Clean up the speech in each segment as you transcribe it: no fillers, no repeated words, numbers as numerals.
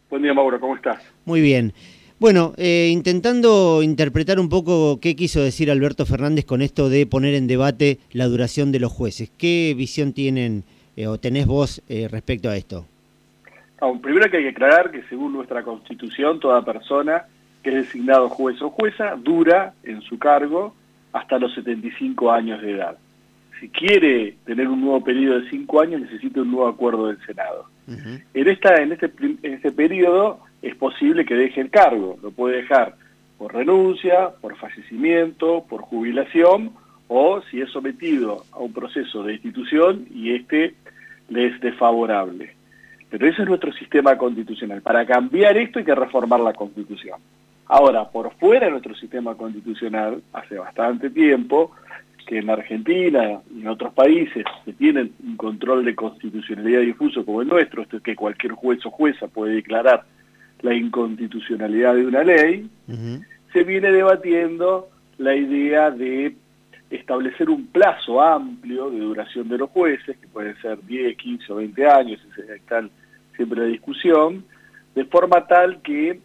Buen día, Mauro, ¿cómo estás? Muy bien. Bueno, intentando interpretar un poco qué quiso decir Alberto Fernández con esto de poner en debate la duración de los jueces. ¿Qué visión tienen o tenés vos respecto a esto? Primero que hay que aclarar que según nuestra Constitución, toda persona que es designado juez o jueza dura en su cargo hasta los 75 años de edad. Si quiere tener un nuevo periodo de 5 años, necesita un nuevo acuerdo del Senado. Uh-huh. En este periodo es posible que deje el cargo. Lo puede dejar por renuncia, por fallecimiento, por jubilación, o si es sometido a un proceso de destitución y este le es desfavorable. Pero ese es nuestro sistema constitucional. Para cambiar esto hay que reformar la Constitución. Ahora, por fuera de nuestro sistema constitucional, hace bastante tiempo que en Argentina y en otros países que tienen un control de constitucionalidad difuso como el nuestro, esto es que cualquier juez o jueza puede declarar la inconstitucionalidad de una ley, Uh-huh. se viene debatiendo la idea de establecer un plazo amplio de duración de los jueces, que puede ser 10, 15 o 20 años, está siempre la discusión, de forma tal que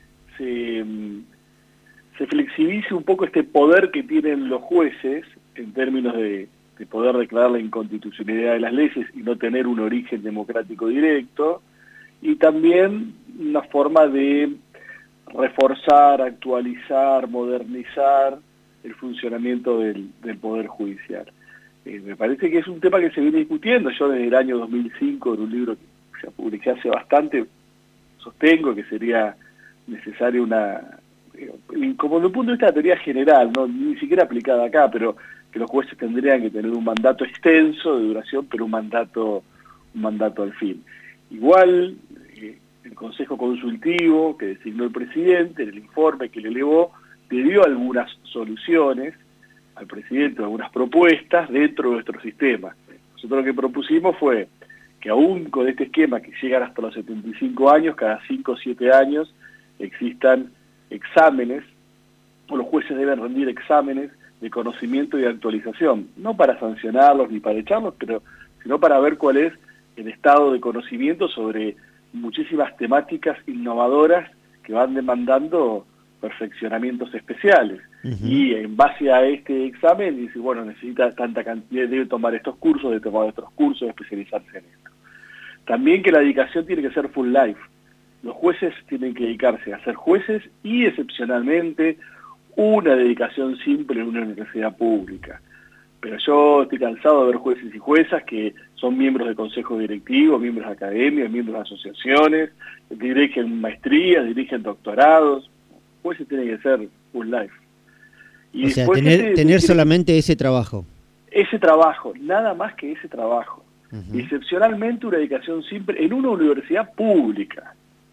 se flexibilice un poco este poder que tienen los jueces en términos de poder declarar la inconstitucionalidad de las leyes y no tener un origen democrático directo, y también una forma de reforzar, actualizar, modernizar el funcionamiento del Poder Judicial. Me parece que es un tema que se viene discutiendo. Yo desde el año 2005, en un libro que ya publiqué hace bastante, sostengo que sería necesaria como desde el punto de vista de la teoría general, no ni siquiera aplicada acá, pero que los jueces tendrían que tener un mandato extenso de duración, pero un mandato al fin. Igual, el Consejo Consultivo que designó el presidente, en el informe que le elevó, le dio algunas soluciones al presidente, algunas propuestas dentro de nuestro sistema. Nosotros lo que propusimos fue que aún con este esquema que llegan hasta los 75 años, cada 5 o 7 años existan exámenes, o los jueces deben rendir exámenes de conocimiento y de actualización, no para sancionarlos ni para echarlos, sino para ver cuál es el estado de conocimiento sobre muchísimas temáticas innovadoras que van demandando perfeccionamientos especiales. Uh-huh. Y en base a este examen dice, bueno, necesita tanta cantidad, debe tomar estos cursos, debe tomar otros cursos, especializarse en esto. También que la dedicación tiene que ser full life. Los jueces tienen que dedicarse a ser jueces y excepcionalmente una dedicación simple en una universidad pública. Pero yo estoy cansado de ver jueces y juezas que son miembros de consejos directivos, miembros de academias, miembros de asociaciones, dirigen maestrías, dirigen doctorados. Jueces tienen que ser full life. Y O sea, después tener solamente ese trabajo. Ese trabajo, nada más que ese trabajo. Uh-huh. Excepcionalmente una dedicación simple en una universidad pública.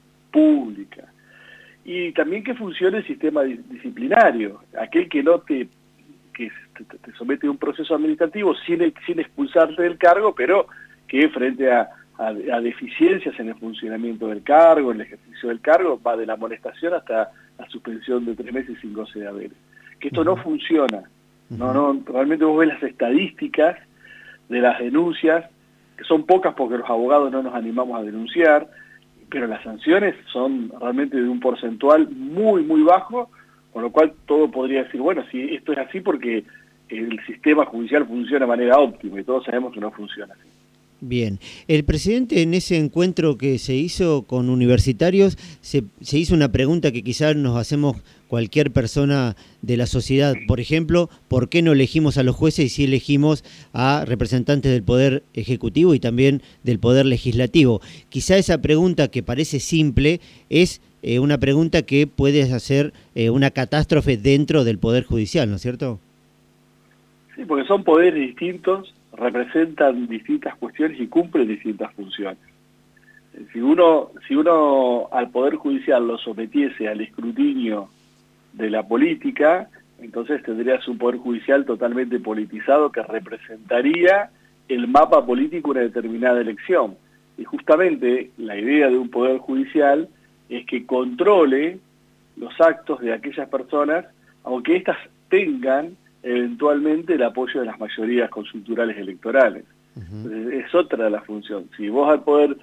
Y también que funcione el sistema disciplinario. Aquel que no te somete a un proceso administrativo sin expulsarte del cargo, pero que frente a deficiencias en el funcionamiento del cargo, en el ejercicio del cargo, va de la amonestación hasta la suspensión de 3 meses sin goce de haberes. Que esto no funciona. No, realmente vos ves las estadísticas de las denuncias, que son pocas porque los abogados no nos animamos a denunciar, pero las sanciones son realmente de un porcentual muy, muy bajo, con lo cual todo podría decir, bueno, si esto es así porque el sistema judicial funciona de manera óptima, y todos sabemos que no funciona así. Bien, el presidente en ese encuentro que se hizo con universitarios se hizo una pregunta que quizás nos hacemos cualquier persona de la sociedad. Por ejemplo, ¿por qué no elegimos a los jueces y sí elegimos a representantes del Poder Ejecutivo y también del Poder Legislativo? Quizá esa pregunta que parece simple es una pregunta que puede hacer una catástrofe dentro del Poder Judicial, ¿no es cierto? Sí, porque son poderes distintos, representan distintas cuestiones y cumplen distintas funciones. Si uno al Poder Judicial lo sometiese al escrutinio de la política, entonces tendrías un Poder Judicial totalmente politizado que representaría el mapa político de una determinada elección. Y justamente la idea de un Poder Judicial es que controle los actos de aquellas personas, aunque éstas tengan eventualmente el apoyo de las mayorías consulturales electorales. Uh-huh. Es otra de las funciones. Si vos al Poder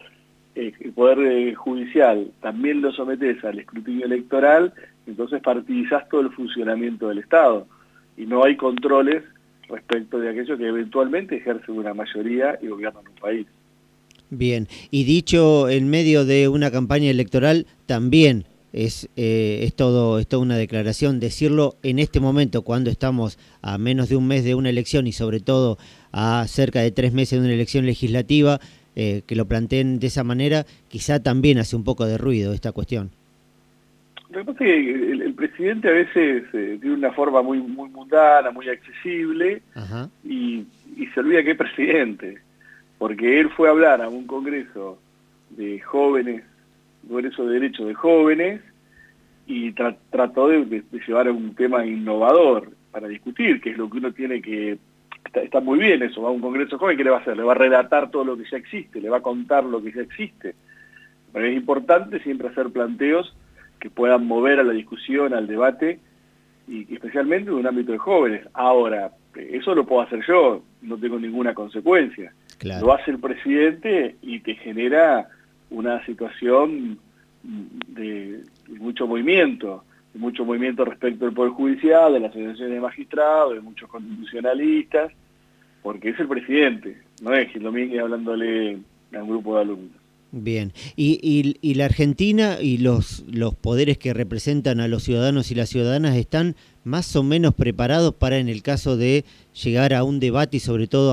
el Poder Judicial también lo sometes al escrutinio electoral, entonces partidizás todo el funcionamiento del Estado y no hay controles respecto de aquellos que eventualmente ejercen una mayoría y gobiernan un país. Bien, y dicho en medio de una campaña electoral, también es toda una declaración, decirlo en este momento, cuando estamos a menos de un mes de una elección y sobre todo a cerca de 3 meses de una elección legislativa, que lo planteen de esa manera, quizá también hace un poco de ruido esta cuestión. Lo que pasa es que el presidente a veces tiene una forma muy mundana, muy accesible, y se olvida que es presidente, porque él fue a hablar a un congreso de jóvenes, un congreso de derechos de jóvenes, y trató de llevar a un tema innovador para discutir, que es lo que uno tiene que... Está muy bien eso, va a un congreso joven, ¿qué le va a hacer? Le va a relatar todo lo que ya existe, le va a contar lo que ya existe. Pero es importante siempre hacer planteos que puedan mover a la discusión, al debate, y especialmente en un ámbito de jóvenes. Ahora, eso lo puedo hacer yo, no tengo ninguna consecuencia. Claro. Lo hace el presidente y te genera una situación de mucho movimiento respecto al Poder Judicial, de las asociaciones de magistrados, de muchos constitucionalistas, porque es el presidente, no es Gil Domínguez hablándole a un grupo de alumnos. Bien, y la Argentina y los poderes que representan a los ciudadanos y las ciudadanas están más o menos preparados para, en el caso de llegar a un debate y sobre todo a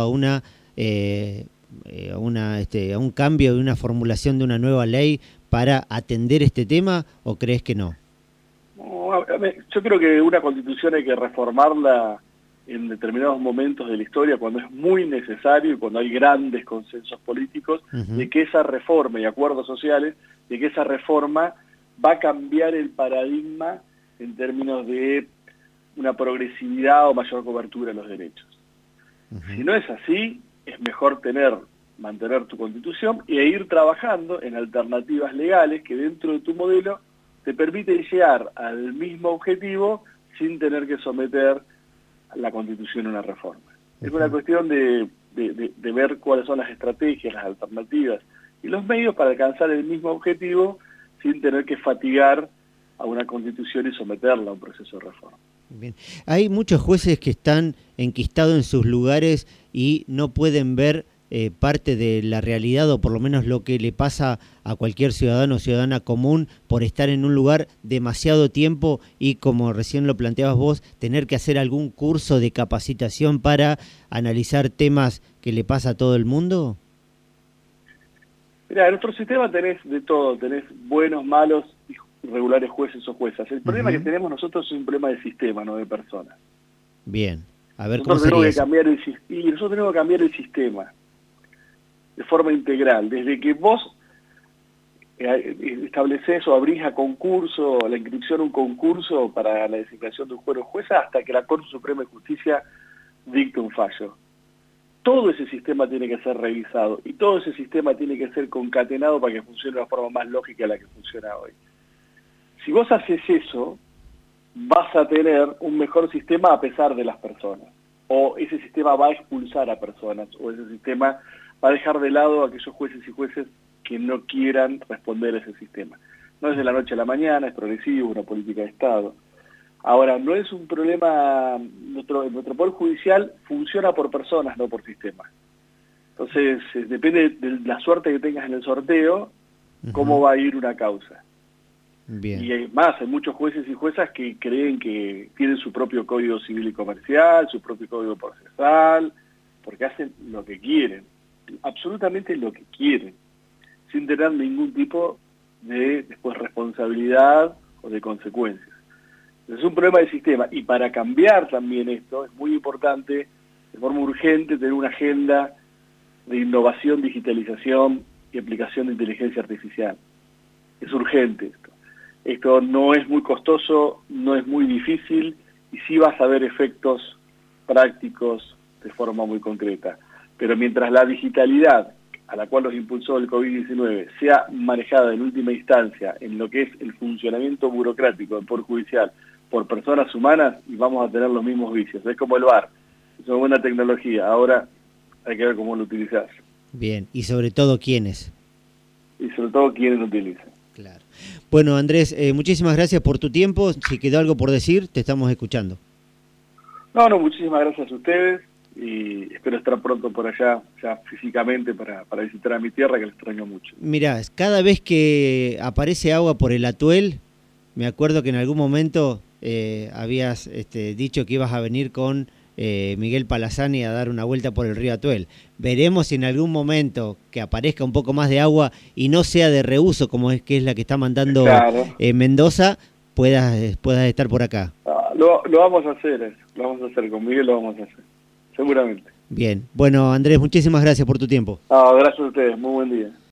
a un cambio de una formulación de una nueva ley para atender este tema, ¿o crees que no? No, yo creo que una constitución hay que reformarla en determinados momentos de la historia, cuando es muy necesario y cuando hay grandes consensos políticos, de que esa reforma y acuerdos sociales, de que esa reforma va a cambiar el paradigma en términos de una progresividad o mayor cobertura de los derechos. Si no es así, es mejor mantener tu constitución e ir trabajando en alternativas legales que dentro de tu modelo te permiten llegar al mismo objetivo sin tener que someter la Constitución a una reforma. Es una cuestión de ver cuáles son las estrategias, las alternativas y los medios para alcanzar el mismo objetivo sin tener que fatigar a una Constitución y someterla a un proceso de reforma. Bien. Hay muchos jueces que están enquistados en sus lugares y no pueden ver parte de la realidad, o por lo menos lo que le pasa a cualquier ciudadano o ciudadana común por estar en un lugar demasiado tiempo y, como recién lo planteabas vos, tener que hacer algún curso de capacitación para analizar temas que le pasa a todo el mundo. Mira, en nuestro sistema tenés de todo, tenés buenos, malos y regulares jueces o juezas. El problema que tenemos nosotros es un problema de sistema, no de personas. Bien, a ver, nosotros tenemos que cambiar el sistema de forma integral, desde que vos establecés o abrís a concurso, la inscripción a un concurso para la designación de un juez o jueza, hasta que la Corte Suprema de Justicia dicte un fallo. Todo ese sistema tiene que ser revisado y todo ese sistema tiene que ser concatenado para que funcione de una forma más lógica de la que funciona hoy. Si vos haces eso, vas a tener un mejor sistema a pesar de las personas, o ese sistema va a expulsar a personas, o ese sistema va a dejar de lado a aquellos jueces y jueces que no quieran responder a ese sistema. No es de la noche a la mañana, es progresivo, una política de Estado. Ahora, no es un problema, nuestro Poder Judicial funciona por personas, no por sistemas. Entonces, depende de la suerte que tengas en el sorteo, cómo va a ir una causa. Bien. Y hay muchos jueces y juezas que creen que tienen su propio código civil y comercial, su propio código procesal, porque hacen lo que quieren, absolutamente lo que quieren, sin tener ningún tipo de responsabilidad o de consecuencias. Es un problema del sistema, y para cambiar también esto es muy importante, de forma urgente, tener una agenda de innovación, digitalización y aplicación de inteligencia artificial. Es urgente esto. Esto no es muy costoso, no es muy difícil, y sí vas a ver efectos prácticos de forma muy concreta. Pero mientras la digitalidad, a la cual los impulsó el COVID-19, sea manejada en última instancia en lo que es el funcionamiento burocrático del Poder Judicial por personas humanas, y vamos a tener los mismos vicios. Es como el VAR, es una buena tecnología, ahora hay que ver cómo lo utilizás. Bien, y sobre todo, ¿quiénes? y sobre todo quienes lo utilizan. Claro. Bueno, Andrés, muchísimas gracias por tu tiempo. Si quedó algo por decir, te estamos escuchando. No, muchísimas gracias a ustedes y espero estar pronto por allá, ya físicamente, para visitar a mi tierra, que la extraño mucho. Mirá, cada vez que aparece agua por el Atuel, me acuerdo que en algún momento habías dicho que ibas a venir con Miguel Palazani a dar una vuelta por el río Atuel. Veremos si en algún momento que aparezca un poco más de agua y no sea de reuso, como es que es la que está mandando Claro. Mendoza, puedas estar por acá. Lo vamos a hacer, lo vamos a hacer, con Miguel lo vamos a hacer, seguramente. Bien, bueno, Andrés, muchísimas gracias por tu tiempo. Gracias a ustedes, muy buen día.